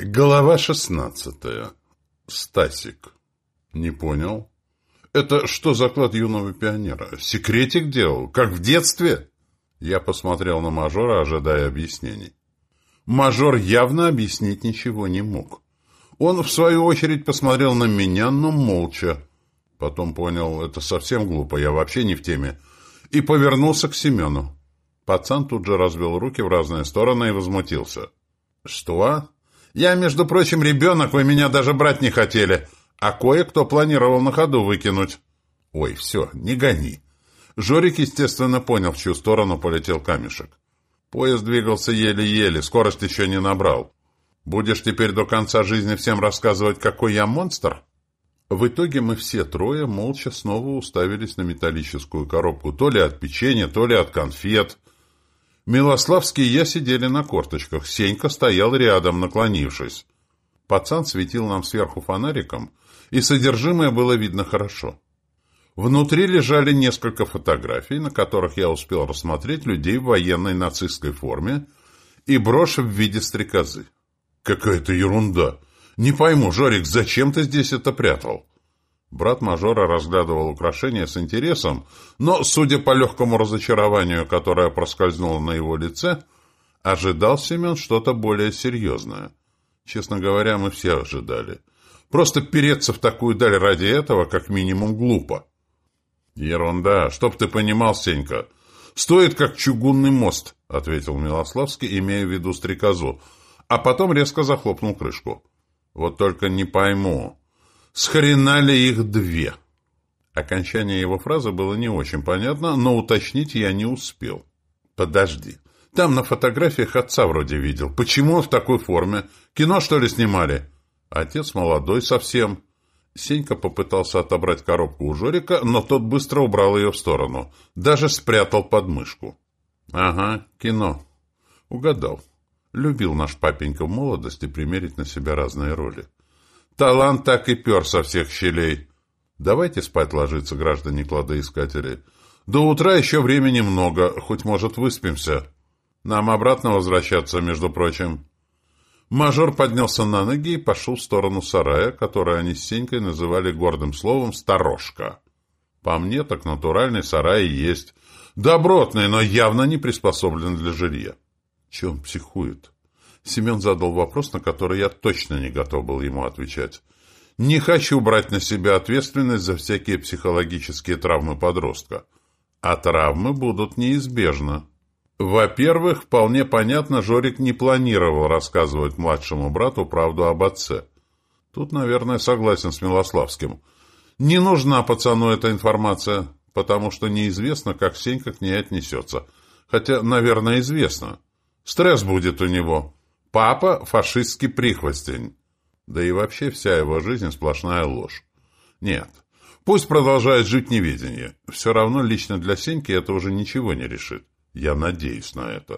Глава 16. Стасик. Не понял. Это что за клад юного пионера? Секретик делал? Как в детстве? Я посмотрел на мажора, ожидая объяснений. Мажор явно объяснить ничего не мог. Он, в свою очередь, посмотрел на меня, но молча. Потом понял, это совсем глупо, я вообще не в теме. И повернулся к Семену. Пацан тут же развел руки в разные стороны и возмутился. «Что? Я, между прочим, ребенок, вы меня даже брать не хотели, а кое-кто планировал на ходу выкинуть». «Ой, все, не гони». Жорик, естественно, понял, в чью сторону полетел камешек. Поезд двигался еле-еле, скорость еще не набрал. «Будешь теперь до конца жизни всем рассказывать, какой я монстр?» В итоге мы все трое молча снова уставились на металлическую коробку, то ли от печенья, то ли от конфет. Милославский и я сидели на корточках, Сенька стоял рядом, наклонившись. Пацан светил нам сверху фонариком, и содержимое было видно хорошо. Внутри лежали несколько фотографий, на которых я успел рассмотреть людей в военной нацистской форме и брошь в виде стрекозы. «Какая-то ерунда! Не пойму, Жорик, зачем ты здесь это прятал?» Брат мажора разглядывал украшения с интересом, но, судя по легкому разочарованию, которое проскользнуло на его лице, ожидал Семен что-то более серьезное. Честно говоря, мы все ожидали. Просто переться в такую даль ради этого, как минимум, глупо. «Ерунда, чтоб ты понимал, Сенька. Стоит, как чугунный мост», — ответил Милославский, имея в виду стрекозу, а потом резко захлопнул крышку. «Вот только не пойму, с хрена ли их две?» Окончание его фразы было не очень понятно, но уточнить я не успел. «Подожди, там на фотографиях отца вроде видел. Почему он в такой форме? Кино, что ли, снимали?» «Отец молодой совсем». Сенька попытался отобрать коробку у Жорика, но тот быстро убрал ее в сторону. Даже спрятал под мышку. «Ага, кино». Угадал. Любил наш папенька в молодости примерить на себя разные роли. Талант так и пер со всех щелей. Давайте спать ложиться, граждане кладоискатели. До утра еще времени много, хоть, может, выспимся. Нам обратно возвращаться, между прочим. Мажор поднялся на ноги и пошел в сторону сарая, который они с Сенькой называли гордым словом «сторожка». По мне, так натуральный сарай и есть. Добротный, но явно не приспособлен для жилья. Че он психует? Семен задал вопрос, на который я точно не готов был ему отвечать. Не хочу брать на себя ответственность за всякие психологические травмы подростка. А травмы будут неизбежно. Во-первых, вполне понятно, Жорик не планировал рассказывать младшему брату правду об отце. Тут, наверное, согласен с Милославским. Не нужна пацану эта информация, потому что неизвестно, как Сенька к ней отнесется. Хотя, наверное, известно. Стресс будет у него. Папа — фашистский прихвостень. Да и вообще вся его жизнь сплошная ложь. Нет, пусть продолжает жить в неведении. Все равно лично для Сеньки это уже ничего не решит. Я надеюсь на это.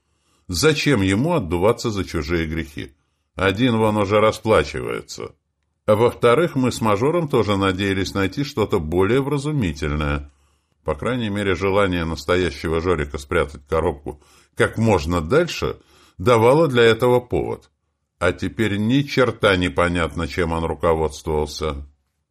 Зачем ему отдуваться за чужие грехи? Один вон уже расплачивается. А во-вторых, мы с мажором тоже надеялись найти что-то более вразумительное. По крайней мере, желание настоящего Жорика спрятать коробку как можно дальше давало для этого повод. А теперь ни черта непонятно, чем он руководствовался.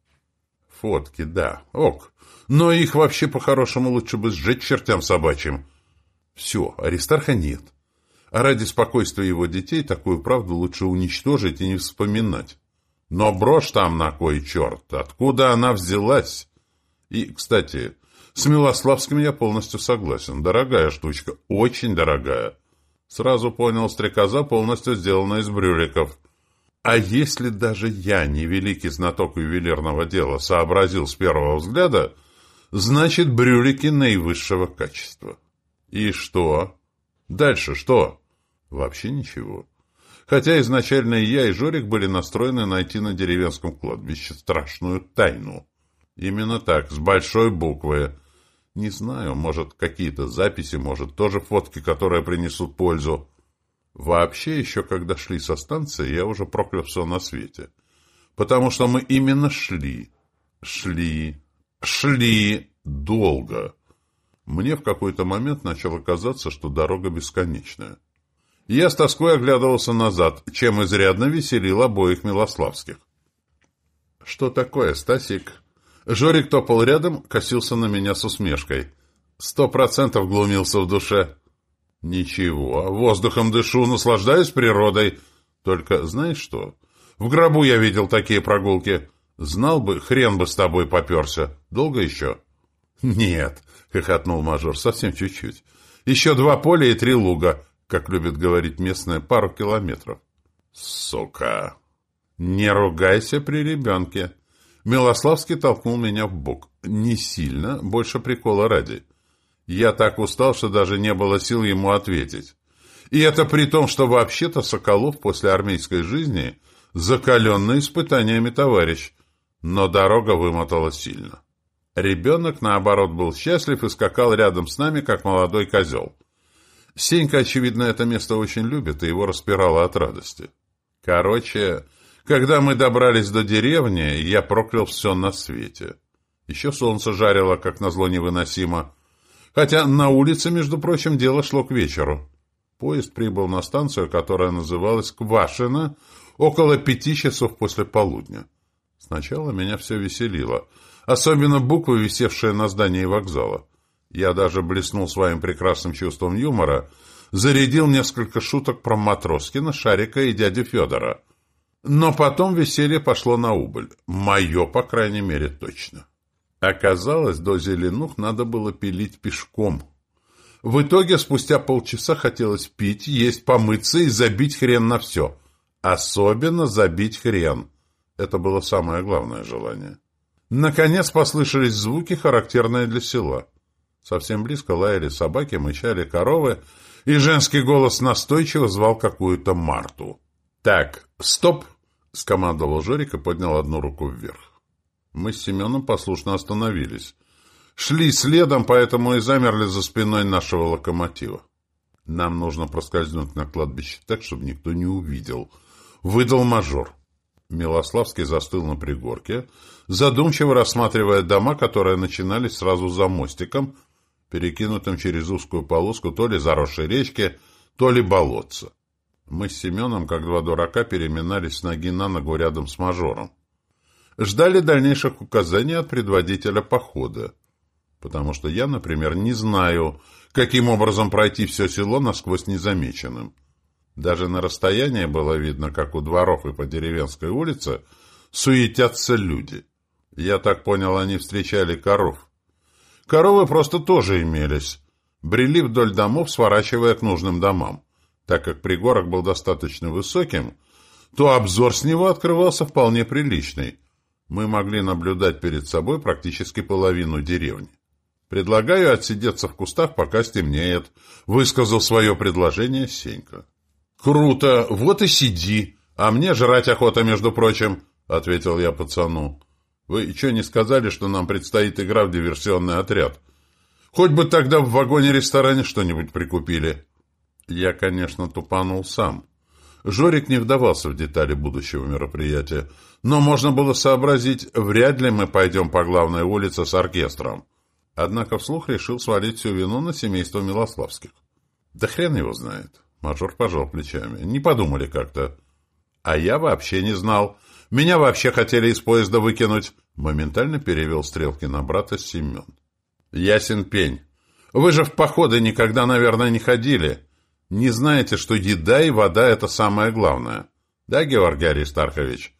Фотки, да, ок. Но их вообще по-хорошему лучше бы сжечь чертям собачьим. Все, Аристарха нет. А ради спокойствия его детей такую правду лучше уничтожить и не вспоминать. Но брошь там на кой черт? Откуда она взялась? И, кстати, с Милославским я полностью согласен. Дорогая штучка, очень дорогая. Сразу понял, стрекоза полностью сделана из брюликов. А если даже я, не великий знаток ювелирного дела, сообразил с первого взгляда, значит, брюлики наивысшего качества. И что? Дальше что? Вообще ничего. Хотя изначально и я, и Жорик были настроены найти на деревенском кладбище страшную тайну. Именно так, с большой буквы. Не знаю, может, какие-то записи, может, тоже фотки, которые принесут пользу. Вообще, еще когда шли со станции, я уже проклял все на свете. Потому что мы именно шли долго. Мне в какой-то момент начало казаться, что дорога бесконечная. Я с тоской оглядывался назад, чем изрядно веселил обоих Милославских. «Что такое, Стасик?» Жорик топал рядом, косился на меня с усмешкой. 100% глумился в душе. «Ничего, воздухом дышу, наслаждаюсь природой. Только знаешь что? В гробу я видел такие прогулки. Знал бы, хрен бы с тобой поперся. Долго еще?» «Нет», — хохотнул мажор, — «совсем чуть-чуть. Еще 2 поля и 3 луга, как любят говорить местные, пару километров». «Сука!» «Не ругайся при ребенке». Милославский толкнул меня в бок. Не сильно, больше прикола ради. Я так устал, что даже не было сил ему ответить. И это при том, что вообще-то Соколов после армейской жизни закаленный испытаниями товарищ, но дорога вымотала сильно. Ребенок, наоборот, был счастлив и скакал рядом с нами, как молодой козел. Сенька, очевидно, это место очень любит, и его распирало от радости. Короче, когда мы добрались до деревни, я проклял все на свете. Еще солнце жарило, как назло, невыносимо. Хотя на улице, между прочим, дело шло к вечеру. Поезд прибыл на станцию, которая называлась Квашино, около 5 часов после полудня. Сначала меня все веселило, особенно буквы, висевшие на здании вокзала. Я даже блеснул своим прекрасным чувством юмора, зарядил несколько шуток про Матроскина, Шарика и дядю Федора. Но потом веселье пошло на убыль. Мое, по крайней мере, точно. Оказалось, до Зеленух надо было пилить пешком. В итоге, спустя полчаса хотелось пить, есть, помыться и забить хрен на все. Особенно забить хрен. Это было самое главное желание. Наконец послышались звуки, характерные для села. Совсем близко лаяли собаки, мычали коровы, и женский голос настойчиво звал какую-то Марту. «Так, стоп!» — скомандовал Жорик и поднял одну руку вверх. Мы с Семеном послушно остановились. Шли следом, поэтому и замерли за спиной нашего локомотива. «Нам нужно проскользнуть на кладбище так, чтобы никто не увидел», — выдал мажор. Милославский застыл на пригорке, задумчиво рассматривая дома, которые начинались сразу за мостиком, перекинутым через узкую полоску то ли заросшей речки, то ли болотца. Мы с Семеном, как 2 дурака, переминались с ноги на ногу рядом с мажором. Ждали дальнейших указаний от предводителя похода, потому что я, например, не знаю, каким образом пройти все село насквозь незамеченным. Даже на расстоянии было видно, как у дворов и по деревенской улице суетятся люди. Я так понял, они встречали коров. Коровы просто тоже имелись. Брели вдоль домов, сворачивая к нужным домам. Так как пригорок был достаточно высоким, то обзор с него открывался вполне приличный. Мы могли наблюдать перед собой практически половину деревни. «Предлагаю отсидеться в кустах, пока стемнеет», — высказал свое предложение Сенька. «Круто! Вот и сиди! А мне жрать охота, между прочим», — ответил я пацану. «Вы что не сказали, что нам предстоит игра в диверсионный отряд? Хоть бы тогда в вагоне-ресторане что-нибудь прикупили». Я, конечно, тупанул сам. Жорик не вдавался в детали будущего мероприятия, но можно было сообразить, вряд ли мы пойдем по главной улице с оркестром. Однако вслух решил свалить всю вину на семейство Милославских. Да хрен его знает. Мажор пожал плечами. Не подумали как-то. А я вообще не знал. Меня вообще хотели из поезда выкинуть. Моментально перевел стрелки на брата Семен. Ясен пень. Вы же в походы никогда, наверное, не ходили. Не знаете, что еда и вода — это самое главное. Да, Георгий Аристархович?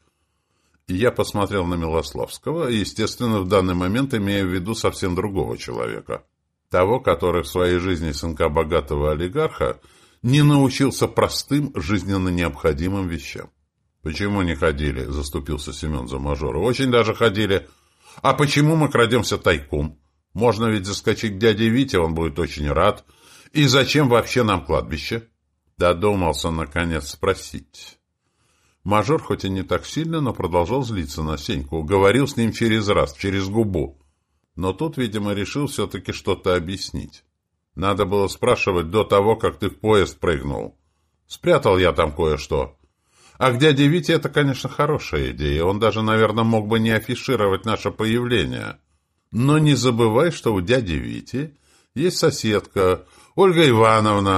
Я посмотрел на Милославского, естественно, в данный момент имея в виду совсем другого человека. Того, который в своей жизни сынка богатого олигарха не научился простым, жизненно необходимым вещам. «Почему не ходили?» — заступился Семен за мажора. «Очень даже ходили. А почему мы крадемся тайком? Можно ведь заскочить к дяде Вите, он будет очень рад. И зачем вообще нам кладбище?» Додумался, наконец, спросить. Мажор, хоть и не так сильно, но продолжал злиться на Сеньку. Говорил с ним через раз, через губу. Но тут, видимо, решил все-таки что-то объяснить. Надо было спрашивать до того, как ты в поезд прыгнул. Спрятал я там кое-что. А к дяде Вите это, конечно, хорошая идея. Он даже, наверное, мог бы не афишировать наше появление. Но не забывай, что у дяди Вити есть соседка, Ольга Ивановна.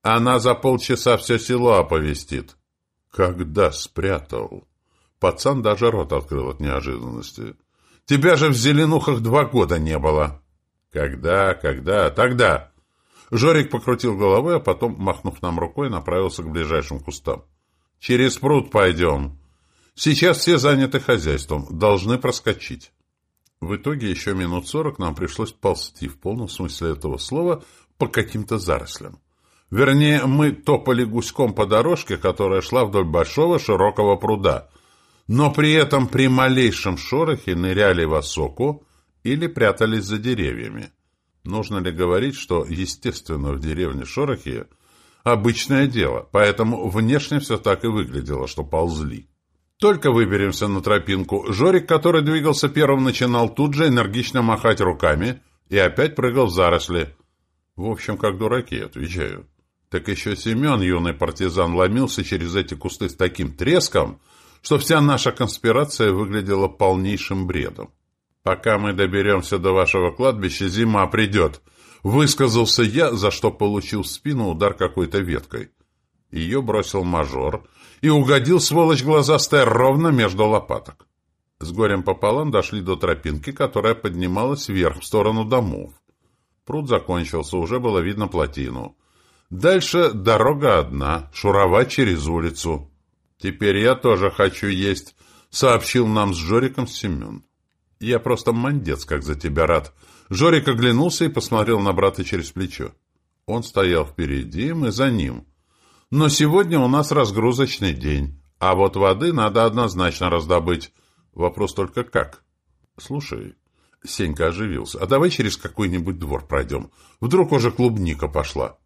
Она за полчаса все село оповестит. Когда спрятал? Пацан даже рот открыл от неожиданности. Тебя же в Зеленухах 2 года не было. Когда? Тогда. Жорик покрутил головой, а потом, махнув нам рукой, направился к ближайшим кустам. Через пруд пойдем. Сейчас все заняты хозяйством, должны проскочить. В итоге еще минут 40 нам пришлось ползти, в полном смысле этого слова, по каким-то зарослям. Вернее, мы топали гуськом по дорожке, которая шла вдоль большого широкого пруда, но при этом при малейшем шорохе ныряли в осоку или прятались за деревьями. Нужно ли говорить, что, естественно, в деревне шорохи обычное дело, поэтому внешне все так и выглядело, что ползли. Только выберемся на тропинку, Жорик, который двигался первым, начинал тут же энергично махать руками и опять прыгал в заросли. В общем, как дураки, отвечаю. Так еще Семен, юный партизан, ломился через эти кусты с таким треском, что вся наша конспирация выглядела полнейшим бредом. «Пока мы доберемся до вашего кладбища, зима придет», — высказался я, за что получил в спину удар какой-то веткой. Ее бросил мажор и угодил, сволочь глазастая, ровно между лопаток. С горем пополам дошли до тропинки, которая поднималась вверх, в сторону домов. Пруд закончился, уже было видно плотину. Дальше дорога одна, шуровать через улицу. «Теперь я тоже хочу есть», — сообщил нам с Жориком Семен. «Я просто мандец, как за тебя рад». Жорик оглянулся и посмотрел на брата через плечо. Он стоял впереди, мы за ним. «Но сегодня у нас разгрузочный день, а вот воды надо однозначно раздобыть. Вопрос только как?» «Слушай», — Сенька оживился, — «а давай через какой-нибудь двор пройдем. Вдруг уже клубника пошла».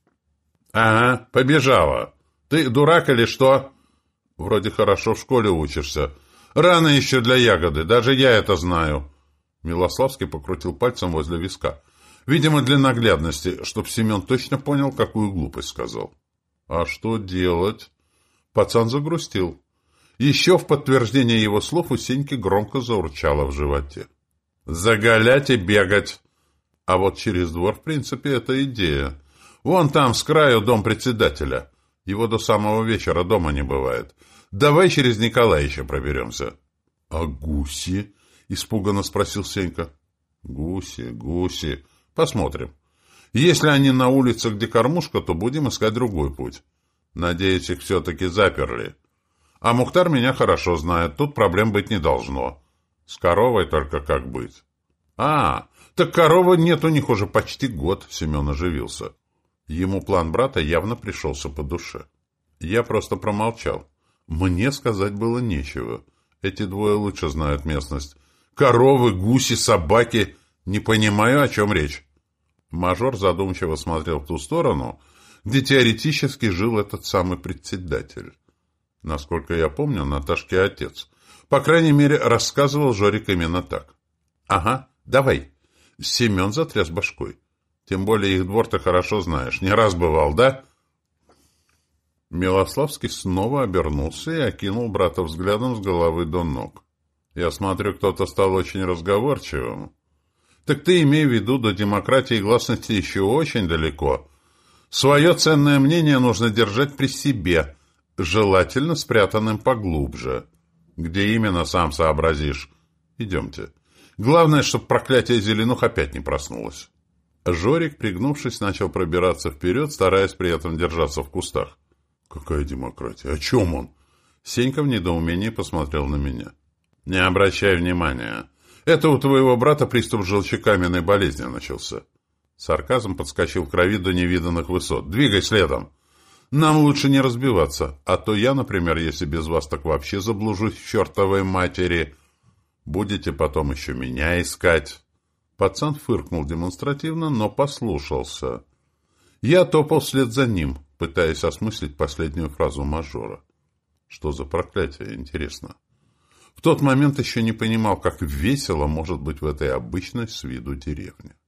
«Ага, побежала. Ты дурак или что?» «Вроде хорошо в школе учишься. Рано еще для ягоды, даже я это знаю». Милославский покрутил пальцем возле виска. Видимо, для наглядности, чтоб Семен точно понял, какую глупость сказал. «А что делать?» Пацан загрустил. Еще в подтверждение его слов у Сеньки громко заурчало в животе. «Заголять и бегать!» А вот через двор, в принципе, это идея. Вон там, с краю, дом председателя. Его до самого вечера дома не бывает. Давай через Николаича проберемся. — А гуси? — испуганно спросил Сенька. — Гуси. Посмотрим. Если они на улице, где кормушка, то будем искать другой путь. Надеюсь, их все-таки заперли. А Мухтар меня хорошо знает, тут проблем быть не должно. С коровой только как быть. — Так коровы нет у них уже почти год, — Семен оживился. Ему план брата явно пришелся по душе. Я просто промолчал. Мне сказать было нечего. Эти двое лучше знают местность. Коровы, гуси, собаки. Не понимаю, о чем речь. Мажор задумчиво смотрел в ту сторону, где теоретически жил этот самый председатель. Насколько я помню, Наташке отец. По крайней мере, рассказывал Жорик именно так. «Ага, давай». Семен затряс башкой. Тем более их двор ты хорошо знаешь. Не раз бывал, да? Милославский снова обернулся и окинул брата взглядом с головы до ног. Я смотрю, кто-то стал очень разговорчивым. Так ты имей в виду, до демократии и гласности еще очень далеко. Свое ценное мнение нужно держать при себе, желательно спрятанным поглубже. Где именно, сам сообразишь. Идемте. Главное, чтобы проклятие Зеленух опять не проснулось. Жорик, пригнувшись, начал пробираться вперед, стараясь при этом держаться в кустах. «Какая демократия? О чем он?» Сенька в недоумении посмотрел на меня. «Не обращай внимания. Это у твоего брата приступ желчекаменной болезни начался». Сарказм подскочил в крови до невиданных высот. «Двигай следом. Нам лучше не разбиваться, а то я, например, если без вас так вообще заблужусь в чертовой матери. Будете потом еще меня искать». Пацан фыркнул демонстративно, но послушался. Я топал вслед за ним, пытаясь осмыслить последнюю фразу мажора. Что за проклятие, интересно? В тот момент еще не понимал, как весело может быть в этой обычной с виду деревне.